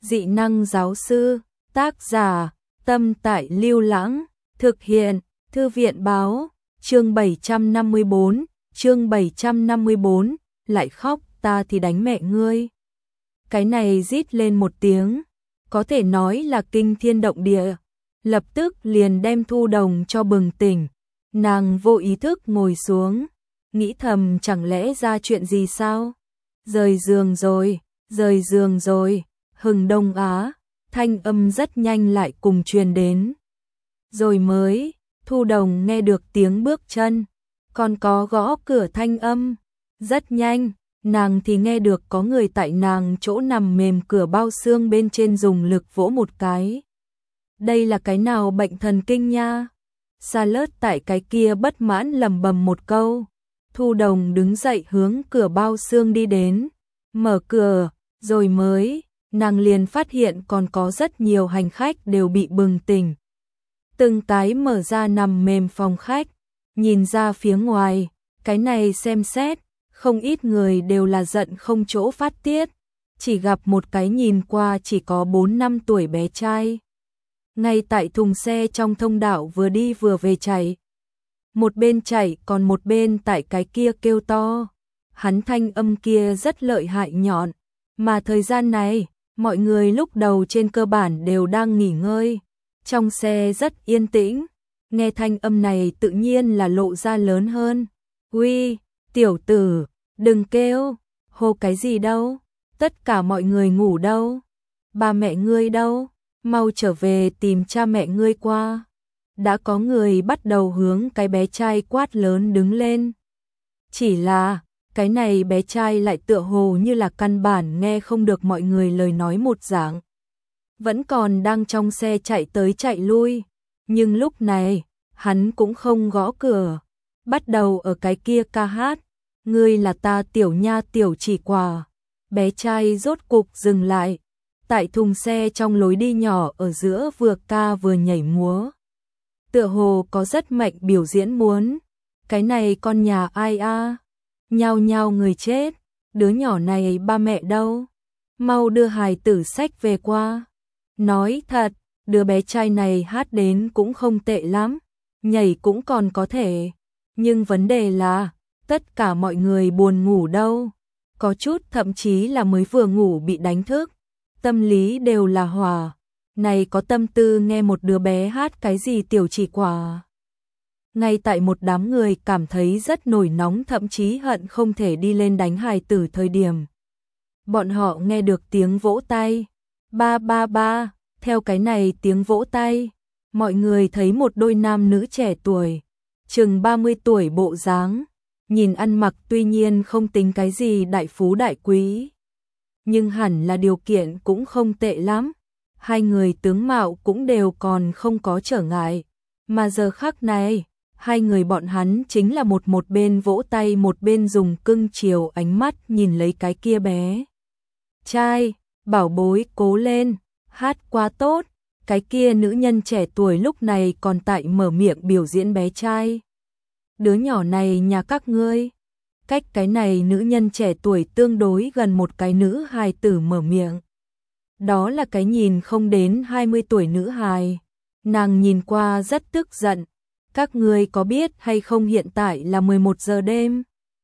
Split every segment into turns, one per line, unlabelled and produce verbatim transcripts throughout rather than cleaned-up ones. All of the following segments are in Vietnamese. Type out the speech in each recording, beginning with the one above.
Dị năng giáo sư, tác giả, Tâm Tại Lưu Lãng, thực hiện, Thư viện báo, chương bảy trăm năm mươi bốn, chương bảy trăm năm mươi bốn, lại khóc, ta thì đánh mẹ ngươi. Cái này rít lên một tiếng, có thể nói là kinh thiên động địa, lập tức liền đem Thu Đồng cho bừng tỉnh, nàng vô ý thức ngồi xuống, nghĩ thầm chẳng lẽ ra chuyện gì sao? Rời giường rồi, rời giường rồi, Hừng Đông Á, thanh âm rất nhanh lại cùng truyền đến. Rồi mới, Thu Đồng nghe được tiếng bước chân, còn có gõ cửa thanh âm, rất nhanh, nàng thì nghe được có người tại nàng chỗ nằm mềm cửa bao xương bên trên dùng lực vỗ một cái. Đây là cái nào bệnh thần kinh nha? Charlotte tại cái kia bất mãn lầm bầm một câu. Thu Đồng đứng dậy hướng cửa bao xương đi đến, mở cửa, rồi mới, nàng liền phát hiện còn có rất nhiều hành khách đều bị bừng tỉnh. Từng cái mở ra nằm mềm phòng khách, nhìn ra phía ngoài, cái này xem xét, không ít người đều là giận không chỗ phát tiết, chỉ gặp một cái nhìn qua chỉ có bốn năm tuổi bé trai. Ngay tại thùng xe trong thông đạo vừa đi vừa về chạy. Một bên chạy còn một bên tại cái kia kêu to. Hắn thanh âm kia rất lợi hại nhọn, mà thời gian này, mọi người lúc đầu trên cơ bản đều đang nghỉ ngơi. Trong xe rất yên tĩnh, nghe thanh âm này tự nhiên là lộ ra lớn hơn. Uy, tiểu tử, đừng kêu, hô cái gì đâu, tất cả mọi người ngủ đâu, ba mẹ ngươi đâu, mau trở về tìm cha mẹ ngươi qua. Đã có người bắt đầu hướng cái bé trai quát lớn đứng lên. Chỉ là, cái này bé trai lại tựa hồ như là căn bản nghe không được mọi người lời nói một dạng. Vẫn còn đang trong xe chạy tới chạy lui, nhưng lúc này, hắn cũng không gõ cửa, bắt đầu ở cái kia ca hát. Ngươi là ta tiểu nha tiểu chỉ quả. Bé trai rốt cục dừng lại, tại thùng xe trong lối đi nhỏ ở giữa vừa ca vừa nhảy múa. Tựa hồ có rất mạnh biểu diễn muốn. Cái này con nhà ai a? Nhao nhao người chết, đứa nhỏ này ba mẹ đâu? Mau đưa hài tử sách về qua. Nói thật, đứa bé trai này hát đến cũng không tệ lắm, nhảy cũng còn có thể, nhưng vấn đề là tất cả mọi người buồn ngủ đâu, có chút thậm chí là mới vừa ngủ bị đánh thức, tâm lý đều là hỏa, này có tâm tư nghe một đứa bé hát cái gì tiểu chỉ quả. Ngay tại một đám người cảm thấy rất nổi nóng thậm chí hận không thể đi lên đánh hài tử thời điểm. Bọn họ nghe được tiếng vỗ tay, ba ba ba, theo cái này tiếng vỗ tay, mọi người thấy một đôi nam nữ trẻ tuổi, chừng ba mươi tuổi bộ dáng, nhìn ăn mặc tuy nhiên không tính cái gì đại phú đại quý, nhưng hẳn là điều kiện cũng không tệ lắm, hai người tướng mạo cũng đều còn không có trở ngại, mà giờ khắc này, hai người bọn hắn chính là một một bên vỗ tay một bên dùng cưng chiều ánh mắt nhìn lấy cái kia bé trai, bảo bối cố lên, hát quá tốt. Cái kia nữ nhân trẻ tuổi lúc này còn tại mở miệng biểu diễn bé trai. Đứa nhỏ này nhà các ngươi. Cách cái này nữ nhân trẻ tuổi tương đối gần một cái nữ hài tử mở miệng. Đó là cái nhìn không đến hai mươi tuổi nữ hài. Nàng nhìn qua rất tức giận. Các ngươi có biết hay không hiện tại là mười một giờ đêm?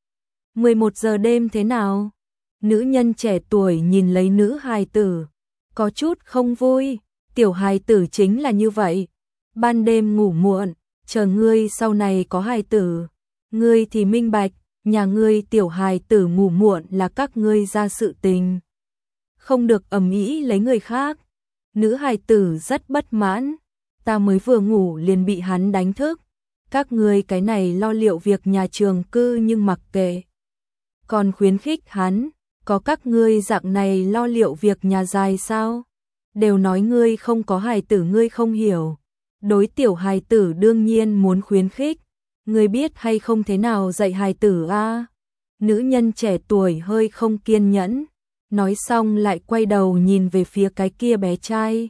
mười một giờ đêm thế nào? Nữ nhân trẻ tuổi nhìn lấy nữ hài tử. Có chút không vui. Tiểu hài tử chính là như vậy, ban đêm ngủ muộn, chờ ngươi sau này có hài tử, ngươi thì minh bạch, nhà ngươi tiểu hài tử ngủ muộn là các ngươi ra sự tình, không được ầm ĩ lấy người khác. Nữ hài tử rất bất mãn, ta mới vừa ngủ liền bị hắn đánh thức, các ngươi cái này lo liệu việc nhà trường cư nhưng mặc kệ, còn khuyến khích hắn, có các ngươi dạng này lo liệu việc nhà dài sao? Đều nói ngươi không có hài tử ngươi không hiểu. Đối tiểu hài tử đương nhiên muốn khuyến khích. Ngươi biết hay không thế nào dạy hài tử a? À? Nữ nhân trẻ tuổi hơi không kiên nhẫn. Nói xong lại quay đầu nhìn về phía cái kia bé trai.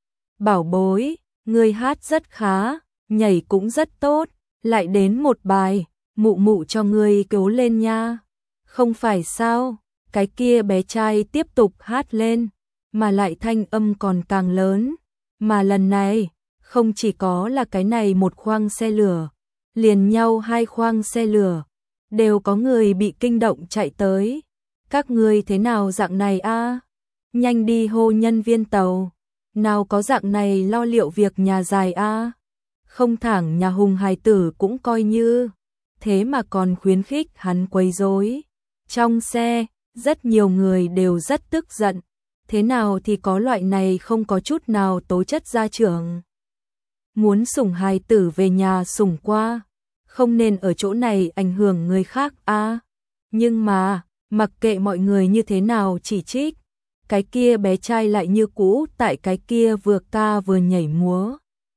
Bảo bối, ngươi hát rất khá, nhảy cũng rất tốt. Lại đến một bài, mụ mụ cho ngươi cố lên nha. Không phải sao, cái kia bé trai tiếp tục hát lên. mà lại thanh âm còn càng lớn. Mà lần này, không chỉ có là cái này một khoang xe lửa, liền nhau hai khoang xe lửa, đều có người bị kinh động chạy tới. Các ngươi thế nào dạng này a? Nhanh đi hô nhân viên tàu. Nào có dạng này lo liệu việc nhà dài a? Không thẳng nhà Hùng hài tử cũng coi như, thế mà còn khuyến khích hắn quấy rối. Trong xe, rất nhiều người đều rất tức giận. Thế nào thì có loại này không có chút nào tố chất gia trưởng. Muốn sủng hài tử về nhà sủng qua, không nên ở chỗ này ảnh hưởng người khác a. Nhưng mà, mặc kệ mọi người như thế nào chỉ trích, cái kia bé trai lại như cũ tại cái kia vừa ca vừa nhảy múa.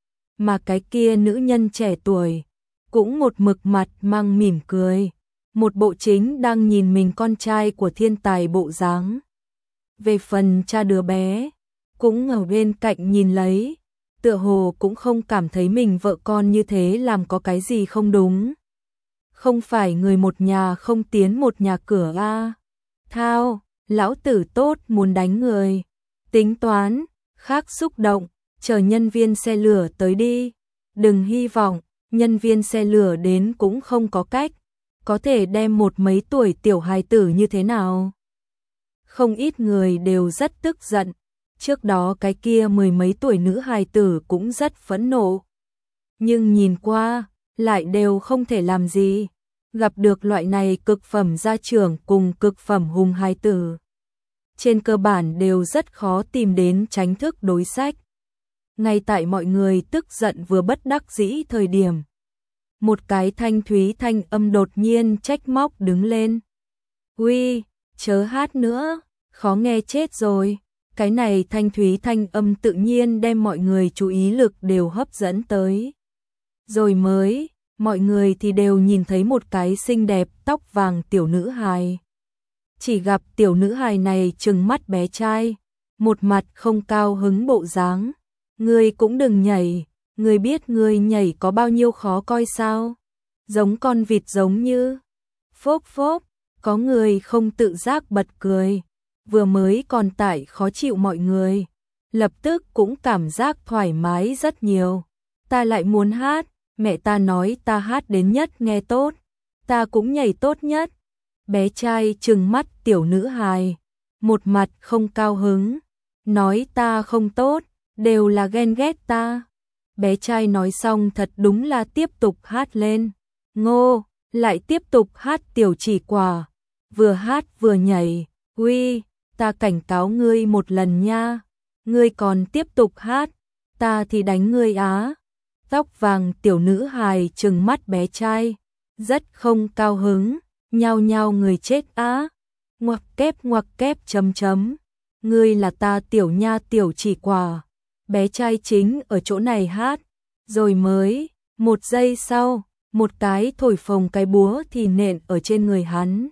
Mà cái kia nữ nhân trẻ tuổi, cũng một mực mặt mang mỉm cười, một bộ chính đang nhìn mình con trai của thiên tài bộ dáng. Về phần cha đứa bé, cũng ở bên cạnh nhìn lấy, tựa hồ cũng không cảm thấy mình vợ con như thế làm có cái gì không đúng. Không phải người một nhà không tiến một nhà cửa a. Thao, lão tử tốt muốn đánh người. Tính toán, khác xúc động, chờ nhân viên xe lửa tới đi. Đừng hy vọng, nhân viên xe lửa đến cũng không có cách, có thể đem một mấy tuổi tiểu hài tử như thế nào. Không ít người đều rất tức giận, trước đó cái kia mười mấy tuổi nữ hài tử cũng rất phẫn nộ. Nhưng nhìn qua, lại đều không thể làm gì, gặp được loại này cực phẩm gia trưởng cùng cực phẩm hùng hài tử. Trên cơ bản đều rất khó tìm đến tránh thức đối sách. Ngay tại mọi người tức giận vừa bất đắc dĩ thời điểm, một cái thanh thúy thanh âm đột nhiên trách móc đứng lên. Uy, chớ hát nữa, khó nghe chết rồi. Cái này thanh thúy thanh âm tự nhiên đem mọi người chú ý lực đều hấp dẫn tới. Rồi mới, mọi người thì đều nhìn thấy một cái xinh đẹp tóc vàng tiểu nữ hài. Chỉ gặp tiểu nữ hài này trừng mắt bé trai, một mặt không cao hứng bộ dáng. Ngươi cũng đừng nhảy, ngươi biết ngươi nhảy có bao nhiêu khó coi sao? Giống con vịt giống như. Phốc phốc, có người không tự giác bật cười. Vừa mới còn tại khó chịu mọi người, lập tức cũng cảm giác thoải mái rất nhiều. Ta lại muốn hát, mẹ ta nói ta hát đến nhất nghe tốt, ta cũng nhảy tốt nhất. Bé trai trừng mắt tiểu nữ hài, một mặt không cao hứng, nói ta không tốt, đều là ghen ghét ta. Bé trai nói xong thật đúng là tiếp tục hát lên. Ngô, lại tiếp tục hát tiểu chỉ quả, vừa hát vừa nhảy. Uy, ta cảnh cáo ngươi một lần nha, ngươi còn tiếp tục hát, ta thì đánh ngươi á. Tóc vàng tiểu nữ hài trừng mắt bé trai, rất không cao hứng, nhao nhao người chết á. Ngoặc kép ngoặc kép chấm chấm, ngươi là ta tiểu nha tiểu chỉ quả. Bé trai chính ở chỗ này hát, rồi mới, một giây sau, một cái thổi phồng cái búa thì nện ở trên người hắn.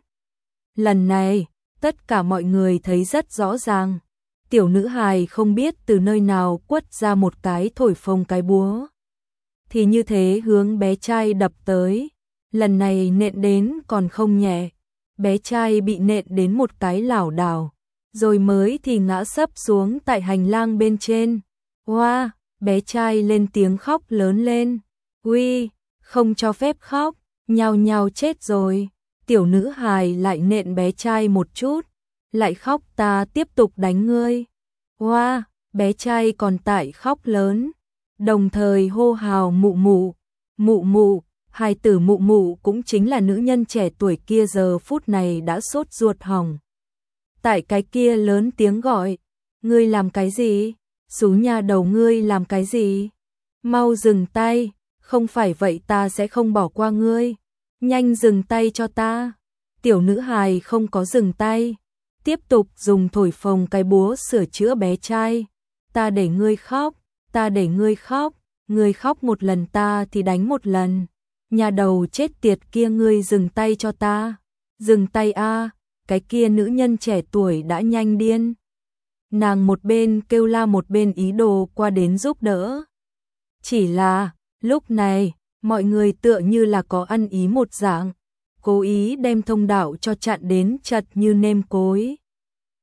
Lần này, tất cả mọi người thấy rất rõ ràng, tiểu nữ hài không biết từ nơi nào quất ra một cái thổi phồng cái búa. Thì như thế hướng bé trai đập tới, lần này nện đến còn không nhẹ, bé trai bị nện đến một cái lảo đảo, rồi mới thì ngã sấp xuống tại hành lang bên trên. Hoa, wow, bé trai lên tiếng khóc lớn lên. Uy, không cho phép khóc, nhao nhao chết rồi. Tiểu nữ hài lại nện bé trai một chút, lại khóc ta tiếp tục đánh ngươi. Hoa, wow, bé trai còn tại khóc lớn, đồng thời hô hào mụ mụ, mụ mụ, hài tử mụ mụ cũng chính là nữ nhân trẻ tuổi kia giờ phút này đã sốt ruột hỏng. Tại cái kia lớn tiếng gọi, ngươi làm cái gì? Xú nhà đầu ngươi làm cái gì? Mau dừng tay, không phải vậy ta sẽ không bỏ qua ngươi. Nhanh dừng tay cho ta. Tiểu nữ hài không có dừng tay, tiếp tục dùng thổi phồng cái búa sửa chữa bé trai. Ta để ngươi khóc, ta để ngươi khóc, ngươi khóc một lần ta thì đánh một lần. Nhà đầu chết tiệt kia ngươi dừng tay cho ta. Dừng tay a, cái kia nữ nhân trẻ tuổi đã nhanh điên. Nàng một bên kêu la một bên ý đồ qua đến giúp đỡ. Chỉ là, lúc này, mọi người tựa như là có ăn ý một dạng, cố ý đem thông đạo cho chặn đến chật như nêm cối.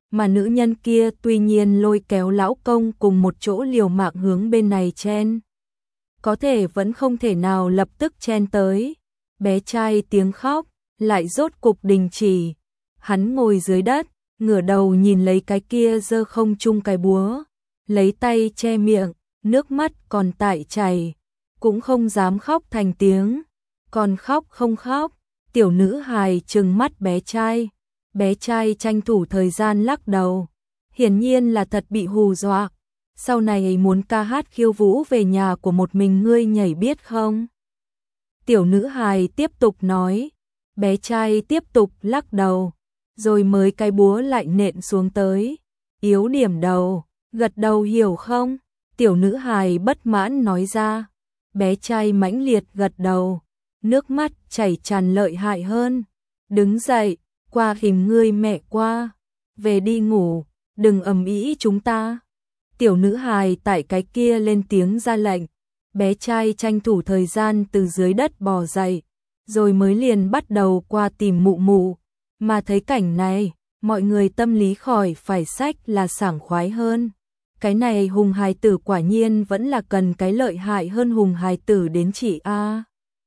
mà nữ nhân kia tuy nhiên lôi kéo lão công cùng một chỗ liều mạng hướng bên này chen. Có thể vẫn không thể nào lập tức chen tới. Bé trai tiếng khóc, lại rốt cục đình chỉ. Hắn ngồi dưới đất, ngửa đầu nhìn lấy cái kia giơ không trung cái búa, lấy tay che miệng, nước mắt còn tại chảy, cũng không dám khóc thành tiếng. Còn khóc không khóc, tiểu nữ hài trừng mắt bé trai. Bé trai tranh thủ thời gian lắc đầu, hiển nhiên là thật bị hù dọa. Sau này muốn ca hát khiêu vũ về nhà của một mình ngươi nhảy biết không? Tiểu nữ hài tiếp tục nói, bé trai tiếp tục lắc đầu, rồi mới cái búa lại nện xuống tới. Yếu điểm đầu, gật đầu hiểu không? Tiểu nữ hài bất mãn nói ra. Bé trai mãnh liệt gật đầu, nước mắt chảy tràn lợi hại hơn. Đứng dậy, qua tìm ngươi mẹ qua, về đi ngủ, đừng ầm ĩ chúng ta. Tiểu nữ hài tại cái kia lên tiếng ra lệnh. Bé trai tranh thủ thời gian từ dưới đất bò dậy, rồi mới liền bắt đầu qua tìm mụ mụ. Mà thấy cảnh này, mọi người tâm lý khỏi phải sách là sảng khoái hơn. Cái này hùng hài tử quả nhiên vẫn là cần cái lợi hại hơn hùng hài tử đến chị a.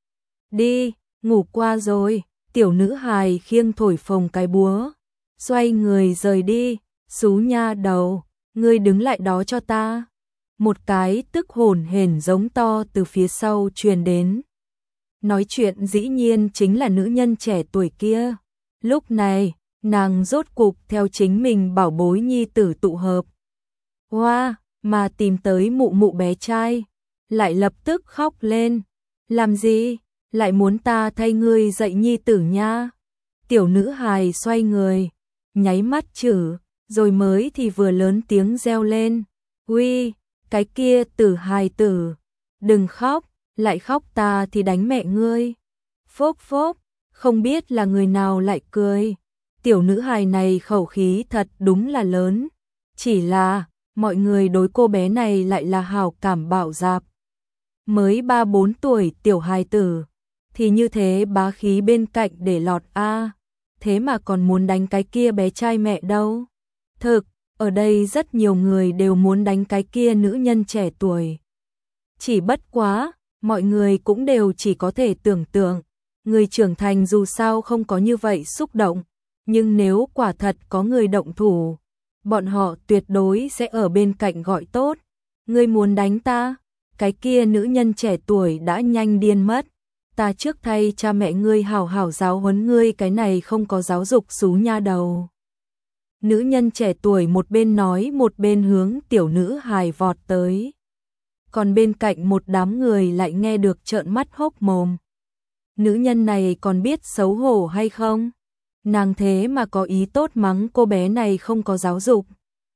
Đi, ngủ qua rồi. Tiểu nữ hài khiêng thổi phồng cái búa, xoay người rời đi. Xú nha đầu, ngươi đứng lại đó cho ta. Một cái tức hồn hển giống to từ phía sau truyền đến. Nói chuyện dĩ nhiên chính là nữ nhân trẻ tuổi kia. Lúc này, nàng rốt cục theo chính mình bảo bối nhi tử tụ hợp. Hoa, wow, mà tìm tới mụ mụ bé trai, lại lập tức khóc lên. Làm gì? Lại muốn ta thay ngươi dạy nhi tử nha. Tiểu nữ hài xoay người, nháy mắt chử, rồi mới thì vừa lớn tiếng reo lên. Uy, cái kia tử hài tử, đừng khóc, lại khóc ta thì đánh mẹ ngươi. Phốc phốc, không biết là người nào lại cười. Tiểu nữ hài này khẩu khí thật đúng là lớn. Chỉ là, mọi người đối cô bé này lại là hảo cảm bạo dạp. Mới ba bốn tuổi tiểu hài tử, thì như thế bá khí bên cạnh để lọt a. Thế mà còn muốn đánh cái kia bé trai mẹ đâu. Thực, ở đây rất nhiều người đều muốn đánh cái kia nữ nhân trẻ tuổi. Chỉ bất quá, mọi người cũng đều chỉ có thể tưởng tượng. Người trưởng thành dù sao không có như vậy xúc động. Nhưng nếu quả thật có người động thủ, bọn họ tuyệt đối sẽ ở bên cạnh gọi tốt. Ngươi muốn đánh ta? Cái kia nữ nhân trẻ tuổi đã nhanh điên mất. Ta trước thay cha mẹ ngươi hảo hảo giáo huấn ngươi cái này không có giáo dục xú nha đầu. Nữ nhân trẻ tuổi một bên nói một bên hướng tiểu nữ hài vọt tới. Còn bên cạnh một đám người lại nghe được trợn mắt hốc mồm. Nữ nhân này còn biết xấu hổ hay không? Nàng thế mà có ý tốt mắng cô bé này không có giáo dục.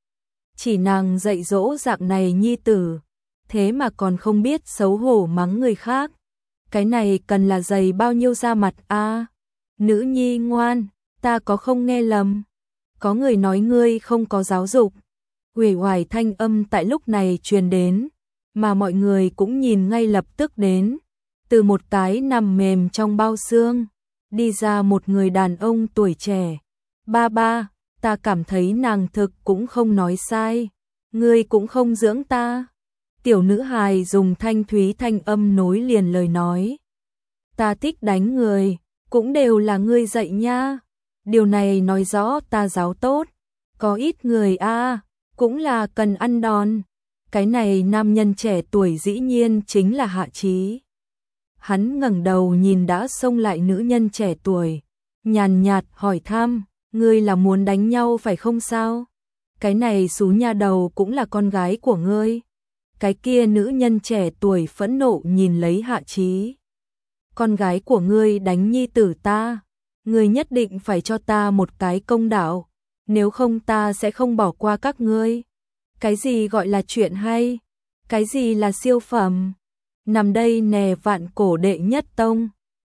Chỉ nàng dạy dỗ dạng này nhi tử, thế mà còn không biết xấu hổ mắng người khác. Cái này cần là dày bao nhiêu da mặt a? À, nữ nhi ngoan, ta có không nghe lầm. Có người nói ngươi không có giáo dục. Uể oải thanh âm tại lúc này truyền đến, mà mọi người cũng nhìn ngay lập tức đến. Từ một cái nằm mềm trong bao xương, đi ra một người đàn ông tuổi trẻ. Ba ba, ta cảm thấy nàng thực cũng không nói sai. Ngươi cũng không dưỡng ta. Tiểu nữ hài dùng thanh thúy thanh âm nối liền lời nói. Ta thích đánh người, cũng đều là ngươi dạy nha. Điều này nói rõ ta giáo tốt. Có ít người a à, cũng là cần ăn đòn. Cái này nam nhân trẻ tuổi dĩ nhiên chính là Hạ Chí. Hắn ngẩng đầu nhìn đã xông lại nữ nhân trẻ tuổi, nhàn nhạt hỏi thăm, ngươi là muốn đánh nhau phải không sao? Cái này xú nha đầu cũng là con gái của ngươi. Cái kia nữ nhân trẻ tuổi phẫn nộ nhìn lấy Hạ Chí. Con gái của ngươi đánh nhi tử ta, ngươi nhất định phải cho ta một cái công đạo, nếu không ta sẽ không bỏ qua các ngươi. Cái gì gọi là chuyện hay? Cái gì là siêu phẩm? Nằm đây nè vạn cổ đệ nhất tông,